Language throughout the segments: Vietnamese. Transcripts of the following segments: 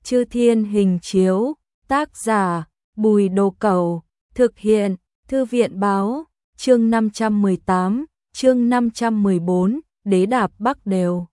Chư Thiên Hình Chiếu, tác giả Bùi Đồ Cẩu, thực hiện Thư viện Báo, chương 518, chương 514, Đế đạp Bắc đều.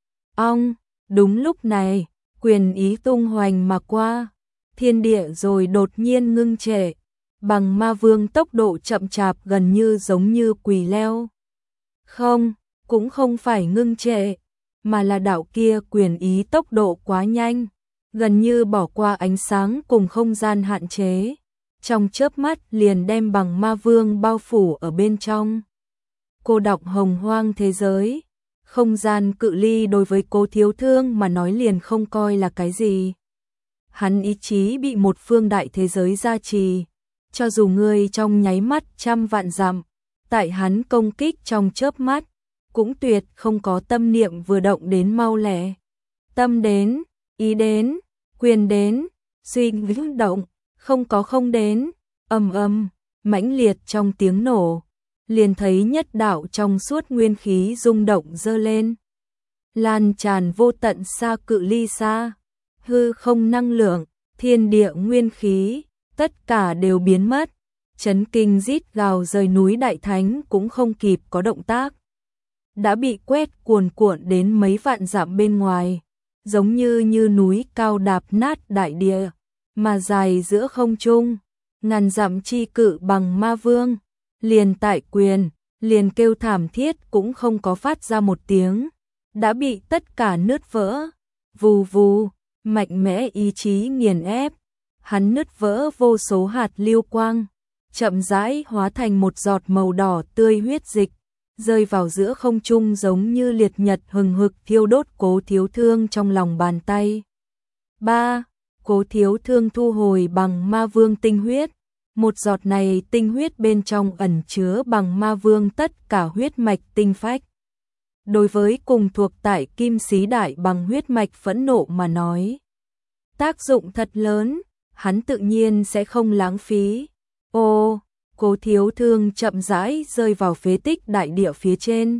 Đúng lúc này, quyền ý tung hoành mà qua, thiên địa rồi đột nhiên ngưng trệ, bằng ma vương tốc độ chậm chạp gần như giống như quỳ leo. Không, cũng không phải ngưng trệ, mà là đạo kia quyền ý tốc độ quá nhanh, gần như bỏ qua ánh sáng cùng không gian hạn chế, trong chớp mắt liền đem bằng ma vương bao phủ ở bên trong. Cô đọng hồng hoang thế giới, không gian cự ly đối với Cố Thiếu Thương mà nói liền không coi là cái gì. Hắn ý chí bị một phương đại thế giới gia trì, cho dù người trong nháy mắt trăm vạn dặm, tại hắn công kích trong chớp mắt, cũng tuyệt không có tâm niệm vừa động đến mau lẹ. Tâm đến, ý đến, quyền đến, suy nghĩ động, không đến, mãnh liệt trong tiếng nổ, liền thấy nhất đạo trong suốt nguyên khí rung động dơ lên. Lan tràn vô tận xa cự ly xa, hư không năng lượng, thiên địa nguyên khí, tất cả đều biến mất, chấn kinh rít gào rời núi Đại Thánh cũng không kịp có động tác. Đã bị quét cuồn cuộn đến mấy vạn dặm bên ngoài, giống như núi cao đạp nát đại địa, mà dài giữa không trung, ngàn dặm chi cự bằng ma vương, liền tại quyền, liền kêu thảm thiết cũng không có phát ra một tiếng, đã bị tất cả nứt vỡ, vù vù, mạnh mẽ ý chí nghiền ép, hắn nứt vỡ vô số hạt lưu quang, chậm rãi hóa thành một giọt màu đỏ tươi huyết dịch, rơi vào giữa không trung giống như liệt nhật hừng hực thiêu đốt Cố Thiếu Thương trong lòng bàn tay. 3. Cố Thiếu Thương thu hồi bằng ma vương tinh huyết, một giọt này tinh huyết bên trong ẩn chứa bằng ma vương tất cả huyết mạch tinh phách. Đối với cùng thuộc tại Kim Sĩ Đại bằng huyết mạch phẫn nộ mà nói, tác dụng thật lớn, hắn tự nhiên sẽ không lãng phí. Cố Thiếu Thương chậm rãi rơi vào phế tích đại địa phía trên.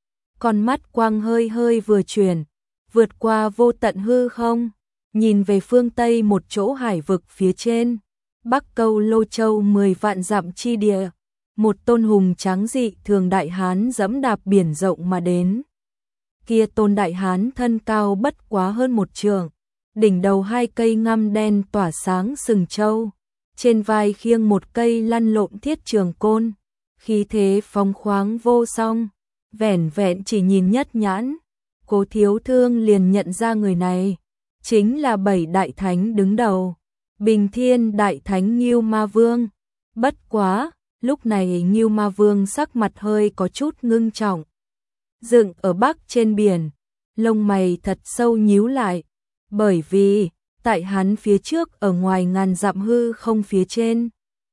Con mắt quang hơi hơi vừa chuyển, vượt qua vô tận hư không, nhìn về phương Tây một chỗ hải vực phía trên, Bắc Câu Lô Châu 10 vạn dặm chi địa, một tôn hùng tráng dị thường đại hán dẫm đạp biển rộng mà đến. Kia tôn đại hán thân cao bất quá hơn 1 trượng, đỉnh đầu 2 cây ngăm đen tỏa sáng sừng trâu, trên vai khiêng một cây lăn lộn thiết trường côn, khí thế phong khoáng vô song, vẻn vẹn chỉ nhìn nhất nhãn, Cố Thiếu Thương liền nhận ra người này, chính là 7 đại thánh đứng đầu, Bình Thiên Đại Thánh Ngưu Ma Vương. Bất quá, lúc này Ngưu Ma Vương sắc mặt hơi có chút ngưng trọng. Dựng ở bắc trên biển, lông mày thật sâu nhíu lại, bởi vì tại hắn phía trước ở ngoài ngàn dặm hư không phía trên,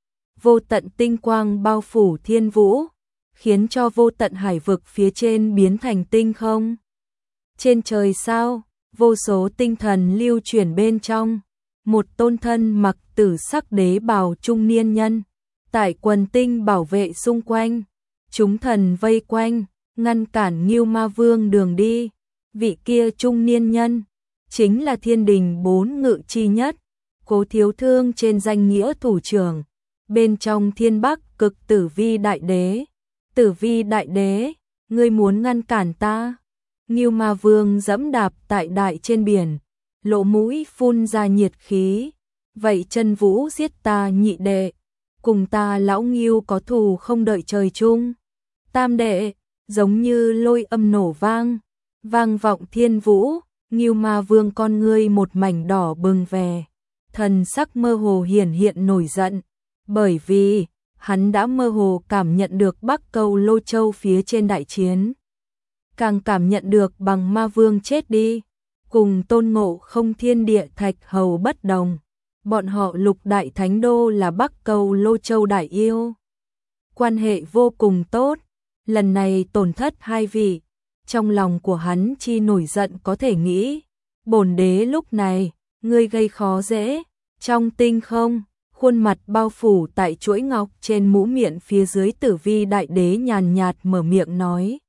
vô tận tinh quang bao phủ thiên vũ, khiến cho vô tận hải vực phía trên biến thành tinh không. Trên trời sao, vô số tinh thần lưu chuyển bên trong, một tôn thân mặc tử sắc đế bào trung niên nhân, tại quần tinh bảo vệ xung quanh, chúng thần vây quanh, ngăn cản Ngưu Ma Vương đường đi. Vị kia trung niên nhân chính là thiên đình 4 ngự chi nhất, Cố Thiếu Thương trên danh nghĩa thủ trưởng, bên trong thiên bắc cực Tử Vi Đại Đế. Tử Vi Đại Đế, ngươi muốn ngăn cản ta? Ngưu Ma Vương dẫm đạp tại đại trên biển, lỗ mũi phun ra nhiệt khí, vậy chân vũ giết ta nhị đệ, cùng ta lão Ngưu có thù không đợi trời chung. Tam đệ, giống như lôi âm nổ vang, vang vọng thiên vũ. Ngưu Ma Vương con ngươi một mảnh đỏ bừng vẻ, thần sắc mơ hồ hiện nổi giận, bởi vì hắn đã mơ hồ cảm nhận được Bắc Câu Lô Châu phía trên đại chiến, càng cảm nhận được bằng ma vương chết đi, cùng Tôn Ngộ Không thiên địa thạch hầu bất đồng, bọn họ lục đại thánh đô là Bắc Câu Lô Châu đại yêu, quan hệ vô cùng tốt, lần này tổn thất 2 vị. Trong lòng của hắn chi nổi giận có thể nghĩ, bổn đế lúc này, ngươi gây khó dễ, trong tinh không, khuôn mặt bao phủ tại chuỗi ngọc trên mũ miệng phía dưới Tử Vi Đại Đế nhàn nhạt mở miệng nói.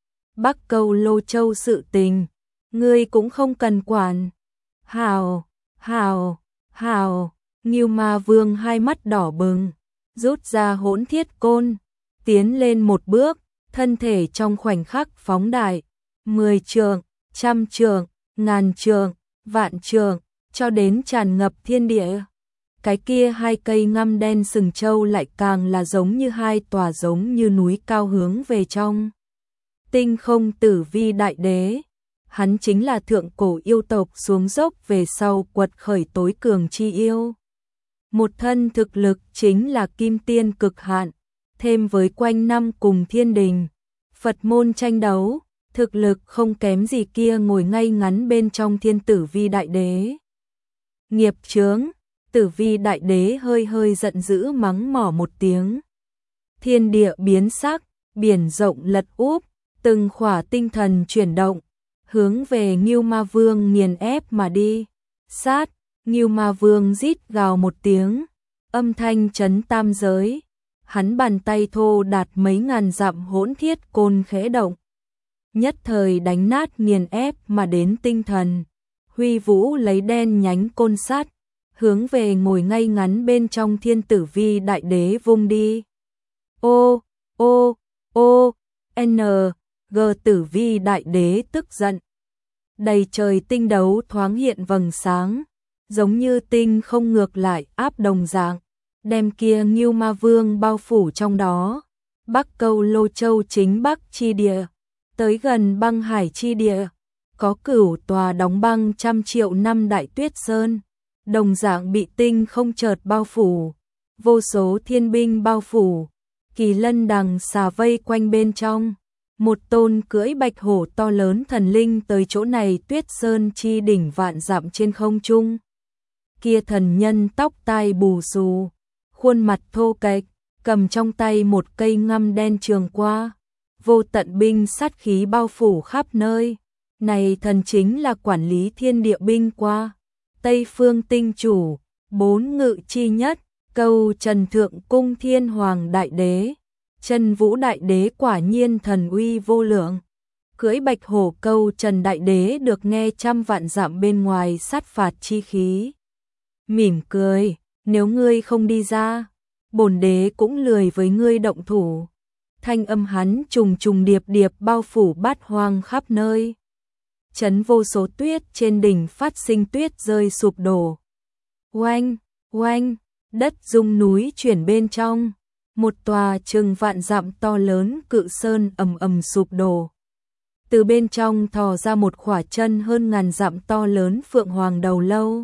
Bắc Câu Lô Châu sự tình, ngươi cũng không cần quản. Hào, hào, Ngưu Ma Vương hai mắt đỏ bừng, rút ra Hỗn Thiết Côn, tiến lên một bước, thân thể trong khoảnh khắc phóng đại, 10 trượng, 100 trượng, 1000 trượng, vạn trượng, cho đến tràn ngập thiên địa. Cái kia hai cây ngăm đen sừng trâu lại càng là giống như hai tòa giống như núi cao hướng về trong. Tinh không Tử Vi Đại Đế, hắn chính là thượng cổ yêu tộc xuống dốc về sau quật khởi tối cường chi yêu. Một thân thực lực chính là kim tiên cực hạn, thêm với quanh năm cùng thiên đình, Phật môn tranh đấu, thực lực không kém gì kia ngồi ngay ngắn bên trong thiên Tử Vi Đại Đế. Nghiệp chướng, Tử Vi Đại Đế hơi hơi giận dữ mắng mỏ một tiếng. Thiên địa biến sắc, biển rộng lật úp, từng khỏa tinh thần chuyển động, hướng về Ngưu Ma Vương nghiền ép mà đi. Sát, Ngưu Ma Vương rít gào một tiếng, âm thanh chấn tam giới. Hắn bàn tay thô đạt mấy ngàn dặm hỗn thiết côn khẽ động, nhất thời đánh nát nghiền ép mà đến tinh thần. Huy vũ lấy đen nhánh côn sắt, hướng về ngồi ngay ngắn bên trong thiên Tử Vi Đại Đế vung đi. Ô, ô, ô, n, g Tử Vi Đại Đế tức giận. Đầy trời tinh đấu thoáng hiện vầng sáng, giống như tinh không ngược lại áp đồng dạng, đem kia Ngưu Ma Vương bao phủ trong đó. Bắc Câu Lô Châu chính Bắc chi địa, tới gần băng hải chi địa, có cửu tòa đóng băng 100 triệu năm Đại Tuyết Sơn, đồng dạng bị tinh không chợt bao phủ, vô số thiên binh bao phủ, kỳ lân đằng xà vây quanh bên trong. Một tôn cưỡi bạch hổ to lớn thần linh tới chỗ này Tuyết Sơn chi đỉnh vạn dặm trên không trung. Kia thần nhân tóc tai bù xù, khuôn mặt thô kệch, cầm trong tay một cây ngăm đen trường qua, vô tận binh sát khí bao phủ khắp nơi. Này thần chính là quản lý thiên địa binh qua, Tây Phương tinh chủ, 4 ngự chi nhất, Câu Trần Thượng Cung Thiên Hoàng Đại Đế. Chân Vũ Đại Đế quả nhiên thần uy vô lượng. Cưỡi bạch hổ Câu Trần Đại Đế được nghe trăm vạn dặm bên ngoài sát phạt chi khí. Mỉm cười, nếu ngươi không đi ra, bổn đế cũng lười với ngươi động thủ. Thanh âm hắn trùng trùng điệp điệp bao phủ bát hoang khắp nơi. Chấn vô số tuyết trên đỉnh phát sinh tuyết rơi sụp đổ. Oanh, oanh, đất rung núi chuyển bên trong. Một tòa chừng vạn dặm to lớn cự sơn ầm ầm sụp đổ. Từ bên trong thò ra một khỏa chân hơn ngàn dặm to lớn phượng hoàng đầu lâu.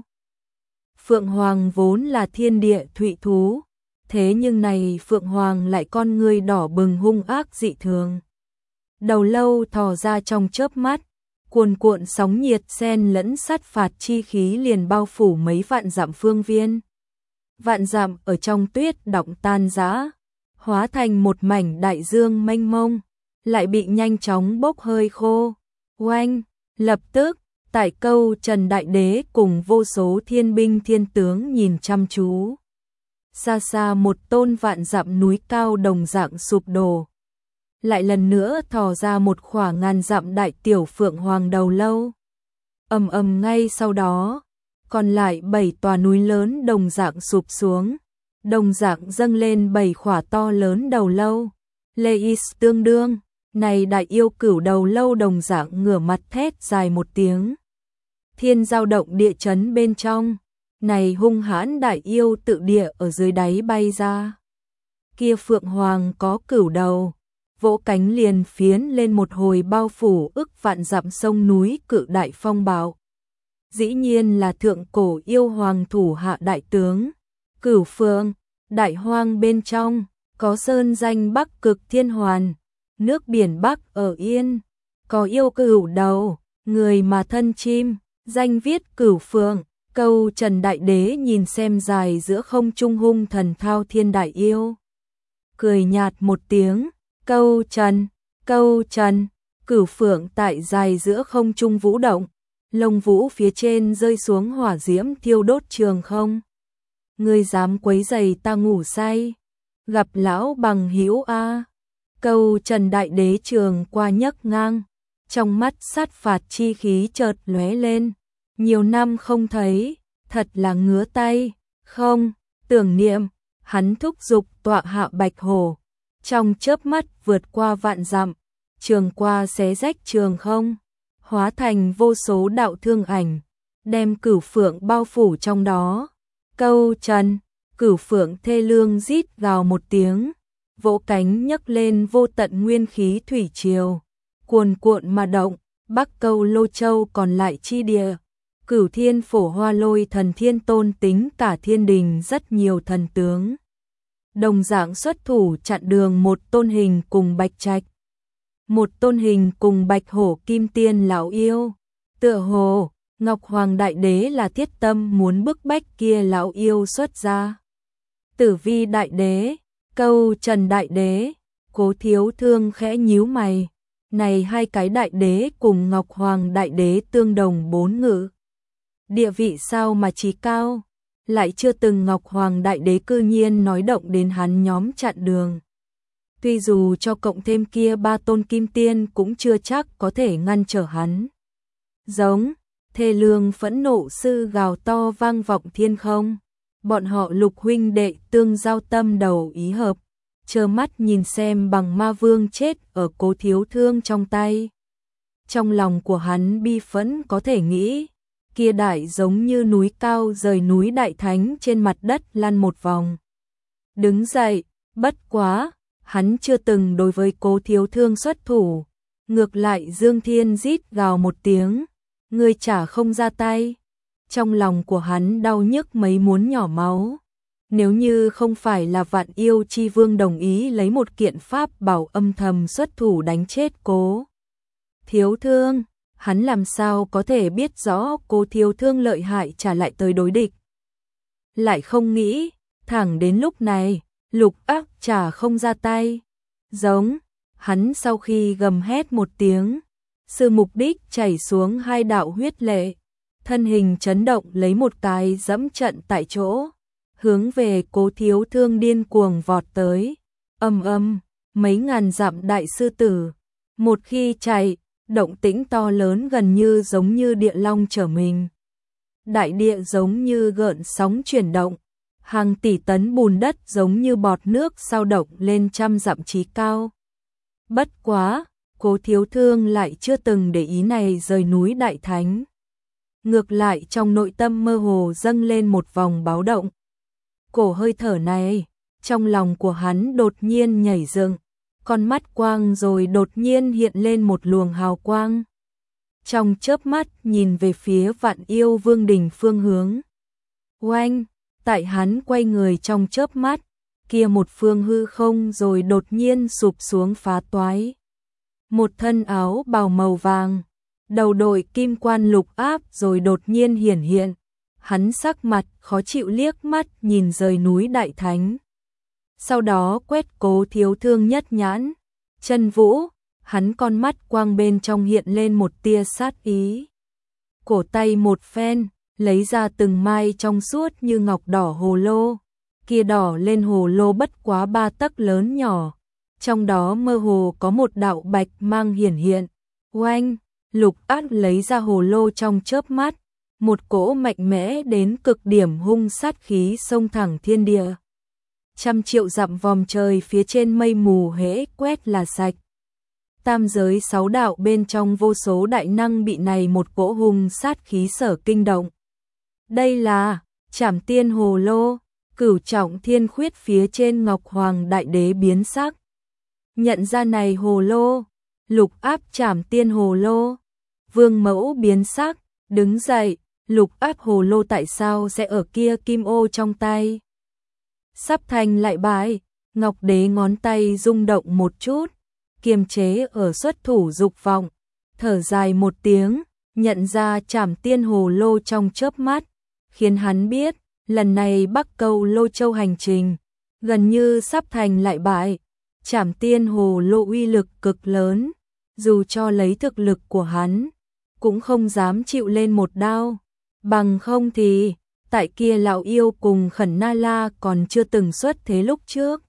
Phượng hoàng vốn là thiên địa thụy thú, thế nhưng này phượng hoàng lại con ngươi đỏ bừng hung ác dị thường. Đầu lâu thò ra trong chớp mắt, cuồn cuộn sóng nhiệt xen lẫn sát phạt chi khí liền bao phủ mấy vạn dặm phương viên. Vạn dặm ở trong tuyết đọng tan rã, hóa thành một mảnh đại dương mênh mông, lại bị nhanh chóng bốc hơi khô. Oanh, lập tức, tại Câu Trần Đại Đế cùng vô số thiên binh thiên tướng nhìn chăm chú. Xa xa một tôn vạn dặm núi cao đồng dạng sụp đổ. Lại lần nữa thò ra một khỏa ngàn dặm đại tiểu phượng hoàng đầu lâu. Ầm ầm ngay sau đó, còn lại 7 tòa núi lớn đồng dạng sụp xuống, đồng dạng dâng lên 7 khỏa to lớn đầu lâu. Leis tương đương, này đại yêu cửu đầu lâu đồng dạng ngửa mặt thét dài một tiếng. Thiên dao động địa chấn bên trong, này hung hãn đại yêu tự địa ở dưới đáy bay ra. Kia phượng hoàng có cửu đầu, vỗ cánh liền phiến lên một hồi bao phủ ức vạn dặm sông núi cự đại phong bạo. Dĩ nhiên là thượng cổ yêu hoàng thủ hạ đại tướng, Cửu Phượng. Đại hoang bên trong, có sơn danh Bắc Cực Thiên Hoàn, nước biển Bắc ở Yên, có yêu cửu đầu, người mà thân chim, danh viết Cửu Phượng. Câu Trần Đại Đế nhìn xem dài giữa không trung hung thần thao thiên đại yêu. Cười nhạt một tiếng, Câu Trần, Cửu Phượng tại dài giữa không trung vũ động, lông vũ phía trên rơi xuống hỏa diễm thiêu đốt trường không. Ngươi dám quấy rầy ta ngủ say, gặp lão bằng hữu a. Câu Trần Đại Đế trường qua nhấc ngang, trong mắt sát phạt chi khí chợt lóe lên. Nhiều năm không thấy, thật là ngứa tay, không, tưởng niệm, hắn thúc giục tọa hạ bạch hổ, trong chớp mắt vượt qua vạn dặm, trường qua xé rách trường không, hóa thành vô số đạo thương ảnh, đem Cửu Phượng bao phủ trong đó. Câu trần, Cửu Phượng thê lương rít gào một tiếng, vỗ cánh nhấc lên vô tận nguyên khí thủy triều, cuồn cuộn mà động, Bắc Câu Lô Châu còn lại chi địa. Cửu Thiên Phổ Hoa Lôi Thần Thiên Tôn tính cả thiên đình rất nhiều thần tướng. Đồng dạng xuất thủ chặn đường một tôn hình cùng Bạch Trạch. Một tôn hình cùng Bạch Hổ Kim Tiên lão yêu. Tựa hồ, Ngọc Hoàng Đại Đế là thiết tâm muốn bức bách kia lão yêu xuất ra. Tử Vi Đại Đế, Câu Trần Đại Đế, Cố Thiếu Thương khẽ nhíu mày. Này hai cái đại đế cùng Ngọc Hoàng Đại Đế tương đồng bốn ngự. Địa vị sao mà chí cao, lại chưa từng Ngọc Hoàng Đại Đế cư nhiên nói động đến hắn nhóm chặn đường. Tuy dù cho cộng thêm kia ba tôn kim tiên cũng chưa chắc có thể ngăn trở hắn. Giống, thê lương phẫn nộ sư gào to vang vọng thiên không. Bọn họ Lục huynh đệ tương giao tâm đầu ý hợp, trơ mắt nhìn xem bằng ma vương chết ở Cố Thiếu Thương trong tay. Trong lòng của hắn bi phẫn có thể nghĩ, kia đại giống như núi cao rời núi đại thánh trên mặt đất lăn một vòng. Đứng dậy, bất quá, hắn chưa từng đối với Cố Thiếu Thương xuất thủ, ngược lại Dương Thiên rít gào một tiếng, ngươi chả không ra tay. Trong lòng của hắn đau nhức mấy muốn nhỏ máu. Nếu như không phải là Vạn Yêu Chi Vương đồng ý lấy một kiện pháp bảo âm thầm xuất thủ đánh chết Cố Thiếu Thương, hắn làm sao có thể biết rõ Cố Thiếu Thương lợi hại trả lại tới đối địch. Lại không nghĩ, thẳng đến lúc này, Lục Ác chả không ra tay. Giống, hắn sau khi gầm hét một tiếng, sự mục đích chảy xuống hai đạo huyết lệ, thân hình chấn động lấy một cái dẫm trận tại chỗ, hướng về Cố Thiếu Thương điên cuồng vọt tới. Mấy ngàn dặm đại sư tử, một khi chạy, động tĩnh to lớn gần như giống như địa long trở mình. Đại địa giống như gợn sóng chuyển động, hàng tỷ tấn bùn đất giống như bọt nước sao động lên trăm dặm chí cao. Bất quá, Cố Thiếu Thương lại chưa từng để ý này rời núi đại thánh. Ngược lại trong nội tâm mơ hồ dâng lên một vòng báo động. Cổ hơi thở này, trong lòng của hắn đột nhiên nhảy dựng, con mắt quang rồi đột nhiên hiện lên một luồng hào quang. Trong chớp mắt nhìn về phía Vạn Yêu Vương đỉnh phương hướng. Oanh, tại hắn quay người trong chớp mắt, kia một phương hư không rồi đột nhiên sụp xuống phá toái. Một thân áo bào màu vàng, đầu đội kim quan Lục Áp rồi đột nhiên hiển hiện. Hắn sắc mặt khó chịu liếc mắt nhìn rời núi đại thánh. Sau đó quét Cố Thiếu Thương nhất nhãn. Chân vũ, hắn con mắt quang bên trong hiện lên một tia sát ý. Cổ tay một phen, lấy ra từng mai trong suốt như ngọc đỏ hồ lô. Kia đỏ lên hồ lô bất quá 3 tấc lớn nhỏ. Trong đó mơ hồ có một đạo bạch mang hiển hiện. Oanh, Lục Ác lấy ra hồ lô trong chớp mắt. Một cỗ mạnh mẽ đến cực điểm hung sát khí xông thẳng thiên địa. Trăm triệu dặm vòm trời phía trên mây mù hễ quét là sạch. Tam giới 6 đạo bên trong vô số đại năng bị này một cỗ hung sát khí sở kinh động. Đây là Trảm Tiên Hồ Lô, Cửu Trọng Thiên Khuyết phía trên Ngọc Hoàng Đại Đế biến sắc. Nhận ra này hồ lô, Lục Áp Trảm Tiên Hồ Lô, Vương Mẫu biến sắc, đứng dậy. Lục Áp hồ lô tại sao sẽ ở kia kim ô trong tay? Sắp thành lại bại, Ngọc Đế ngón tay rung động một chút, kiềm chế ở xuất thủ dục vọng, thở dài một tiếng, nhận ra Trảm Tiên hồ lô trong chớp mắt, khiến hắn biết, lần này Bắc Câu Lô Châu hành trình, gần như sắp thành lại bại. Trảm Tiên hồ lô uy lực cực lớn, dù cho lấy thực lực của hắn, cũng không dám chịu lên một đao. Bằng không thì, tại kia lão yêu cùng Khẩn Na La còn chưa từng xuất thế lúc trước.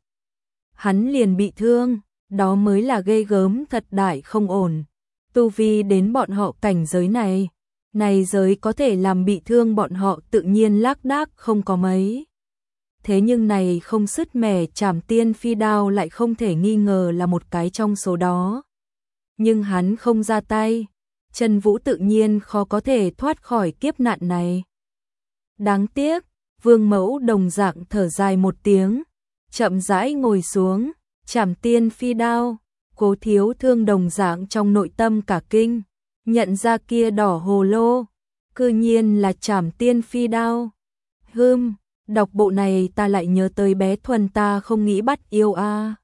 Hắn liền bị thương, đó mới là ghê gớm thật đại không ổn. Tu vi đến bọn họ cảnh giới này, này giới có thể làm bị thương bọn họ tự nhiên lác đác không có mấy. Thế nhưng này không sứt mẻ Trảm Tiên Phi Đao lại không thể nghi ngờ là một cái trong số đó. Nhưng hắn không ra tay, Trần Vũ tự nhiên khó có thể thoát khỏi kiếp nạn này. Đáng tiếc, Vương Mẫu đồng dạng thở dài một tiếng, chậm rãi ngồi xuống, Trảm Tiên Phi Đao, Cố Thiếu Thương đồng dạng trong nội tâm cả kinh, nhận ra kia đỏ hồ lô, cư nhiên là Trảm Tiên Phi Đao. Đọc bộ này ta lại nhớ tới bé Thuần ta không nghĩ bắt yêu a.